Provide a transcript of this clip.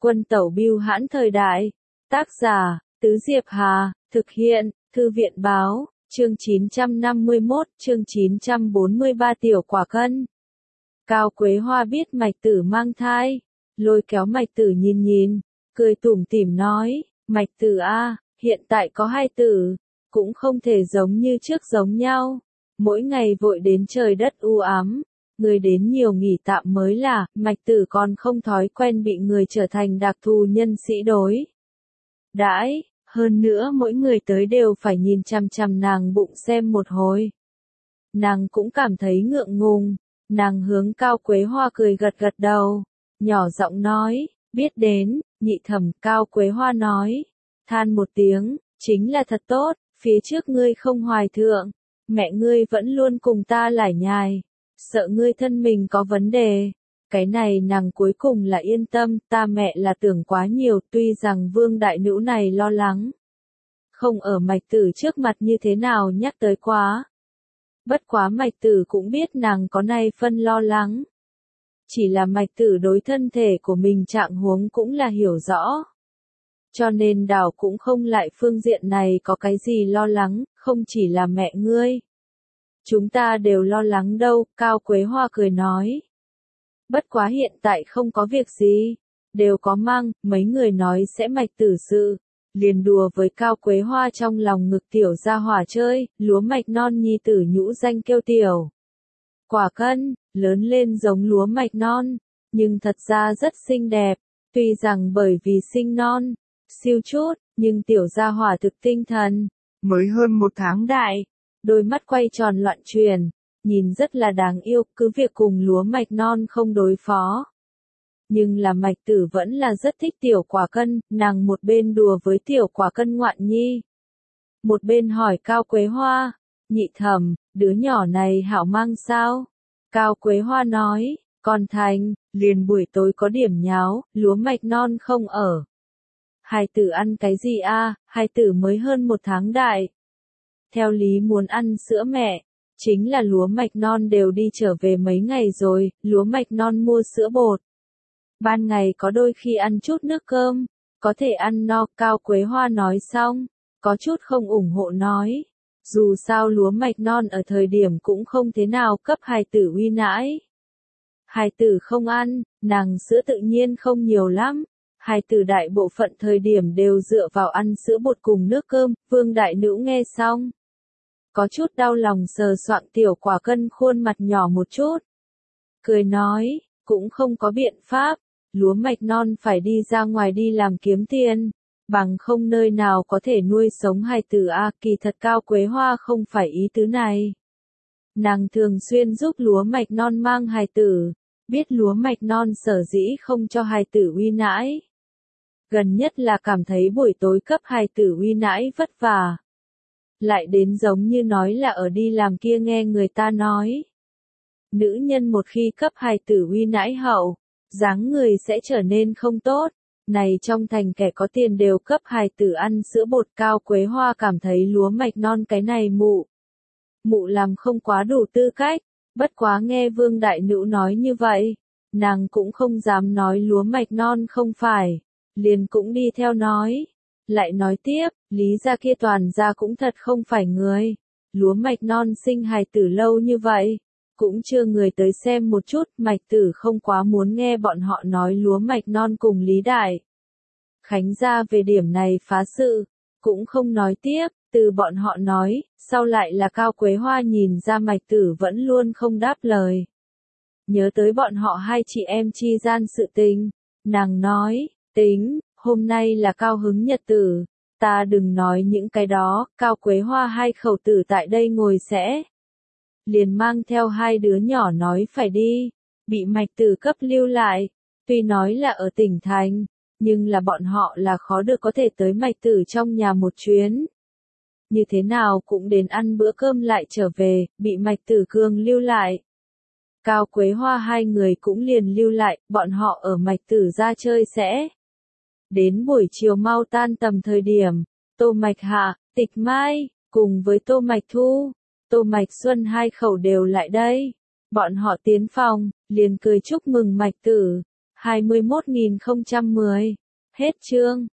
Quân tẩu bưu hãn thời đại. Tác giả, Tứ Diệp Hà, thực hiện, Thư viện báo, chương 951, chương 943 tiểu quả cân. Cao Quế Hoa biết Mạch Tử mang thai, lôi kéo Mạch Tử nhìn, cười tủm tỉm nói, Mạch Tử a, hiện tại có 2 tử, cũng không thể giống như trước giống nhau, mỗi ngày vội đến trời đất u ám. Người đến nhiều nghỉ tạm mới là, Mạch Tử còn không thói quen bị người trở thành đặc thù nhân sĩ đối đãi, hơn nữa mỗi người tới đều phải nhìn chằm chằm nàng bụng xem một hồi. Nàng cũng cảm thấy ngượng ngùng, nàng hướng Cao Quế Hoa cười gật gật đầu, nhỏ giọng nói, biết đến, nhị thẩm. Cao Quế Hoa nói, than một tiếng, chính là thật tốt, phía trước ngươi không hoài thượng, mẹ ngươi vẫn luôn cùng ta lải nhải. Sợ ngươi thân mình có vấn đề, cái này nàng cuối cùng là yên tâm, ta mẹ là tưởng quá nhiều, tuy rằng Vương đại nữ này lo lắng. Không ở Mạch Tử trước mặt như thế nào nhắc tới quá. Bất quá Mạch Tử cũng biết nàng có này phân lo lắng. Chỉ là Mạch Tử đối thân thể của mình trạng huống cũng là hiểu rõ. Cho nên đảo cũng không lại phương diện này có cái gì lo lắng, không chỉ là mẹ ngươi. Chúng ta đều lo lắng đâu, Cao Quế Hoa cười nói. Bất quá hiện tại không có việc gì, đều có mang, mấy người nói sẽ Mạch Tử sự, liền đùa với Cao Quế Hoa trong lòng ngực tiểu gia hỏa chơi, lúa mạch non nhi tử nhũ danh kêu tiểu quả cân, lớn lên giống lúa mạch non, nhưng thật ra rất xinh đẹp, tuy rằng bởi vì sinh non, siêu chút, nhưng tiểu gia hỏa thực tinh thần, mới hơn 1 tháng đại. Đôi mắt quay tròn loạn truyền, nhìn rất là đáng yêu, cứ việc cùng lúa mạch non không đối phó. Nhưng là Mạch Tử vẫn là rất thích tiểu quả cân, nàng một bên đùa với tiểu quả cân ngoạn nhi. Một bên hỏi Cao Quế Hoa, nhị thẩm, đứa nhỏ này hảo mang sao? Cao Quế Hoa nói, còn thành, liền buổi tối có điểm nháo, lúa mạch non không ở. Hai tử ăn cái gì a? Hai tử mới hơn 1 tháng đại. Theo lý muốn ăn sữa mẹ, chính là lúa mạch non đều đi trở về mấy ngày rồi, lúa mạch non mua sữa bột. Ban ngày có đôi khi ăn chút nước cơm, có thể ăn no. Cao Quế Hoa nói xong, có chút không ủng hộ nói. Dù sao lúa mạch non ở thời điểm cũng không thế nào cấp hài tử uy nãi. Hài tử không ăn, nàng sữa tự nhiên không nhiều lắm. Hài tử đại bộ phận thời điểm đều dựa vào ăn sữa bột cùng nước cơm. Vương đại nữ nghe xong, có chút đau lòng sờ soạng tiểu quả cân khuôn mặt nhỏ một chút. Cười nói, cũng không có biện pháp, lúa mạch non phải đi ra ngoài đi làm kiếm tiền, bằng không nơi nào có thể nuôi sống hài tử a. Kỳ thật Cao Quế Hoa không phải ý tứ này. Nàng thường xuyên giúp lúa mạch non mang hài tử, biết lúa mạch non sở dĩ không cho hài tử uy nãi. Gần nhất là cảm thấy buổi tối cấp hài tử uy nãi vất vả. Lại đến giống như nói là ở đi làm kia nghe người ta nói. Nữ nhân một khi cấp hài tử uy nãi hậu, dáng người sẽ trở nên không tốt. Này trong thành kẻ có tiền đều cấp hài tử ăn sữa bột. Cao Quế Hoa cảm thấy lúa mạch non cái này mụ làm không quá đủ tư cách. Bất quá nghe Vương đại nữ nói như vậy, nàng cũng không dám nói lúa mạch non không phải, liền cũng đi theo nói. Lại nói tiếp, Lý gia kia toàn gia cũng thật không phải người. Lúa mạch non sinh hài tử lâu như vậy, cũng chưa người tới xem một chút. Mạch Tử không quá muốn nghe bọn họ nói lúa mạch non cùng Lý Đại Khánh gia về điểm này phá sự, cũng không nói tiếp, từ bọn họ nói, sau lại là Cao Quế Hoa nhìn ra Mạch Tử vẫn luôn không đáp lời. Nhớ tới bọn họ hai chị em chi gian sự tình, nàng nói, tính, hôm nay là cao hứng nhật tử, ta đừng nói những cái đó. Cao Quế Hoa hai khẩu tử tại đây ngồi sẽ liền mang theo 2 đứa nhỏ nói phải đi, bị Mạch Tử cấp lưu lại, tuy nói là ở tỉnh thành, nhưng là bọn họ là khó được có thể tới Mạch Tử trong nhà một chuyến. Như thế nào cũng đến ăn bữa cơm lại trở về, bị Mạch Tử cường lưu lại. Cao Quế Hoa hai người cũng liền lưu lại, bọn họ ở Mạch Tử ra chơi sẽ. Đến buổi chiều mau tan tầm thời điểm, Tô Mạch Hạ, Tịch Mai, cùng với Tô Mạch Thu, Tô Mạch Xuân hai khẩu đều lại đây. Bọn họ tiến phòng, liền cười chúc mừng Mạch Tử. 21010. Hết chương.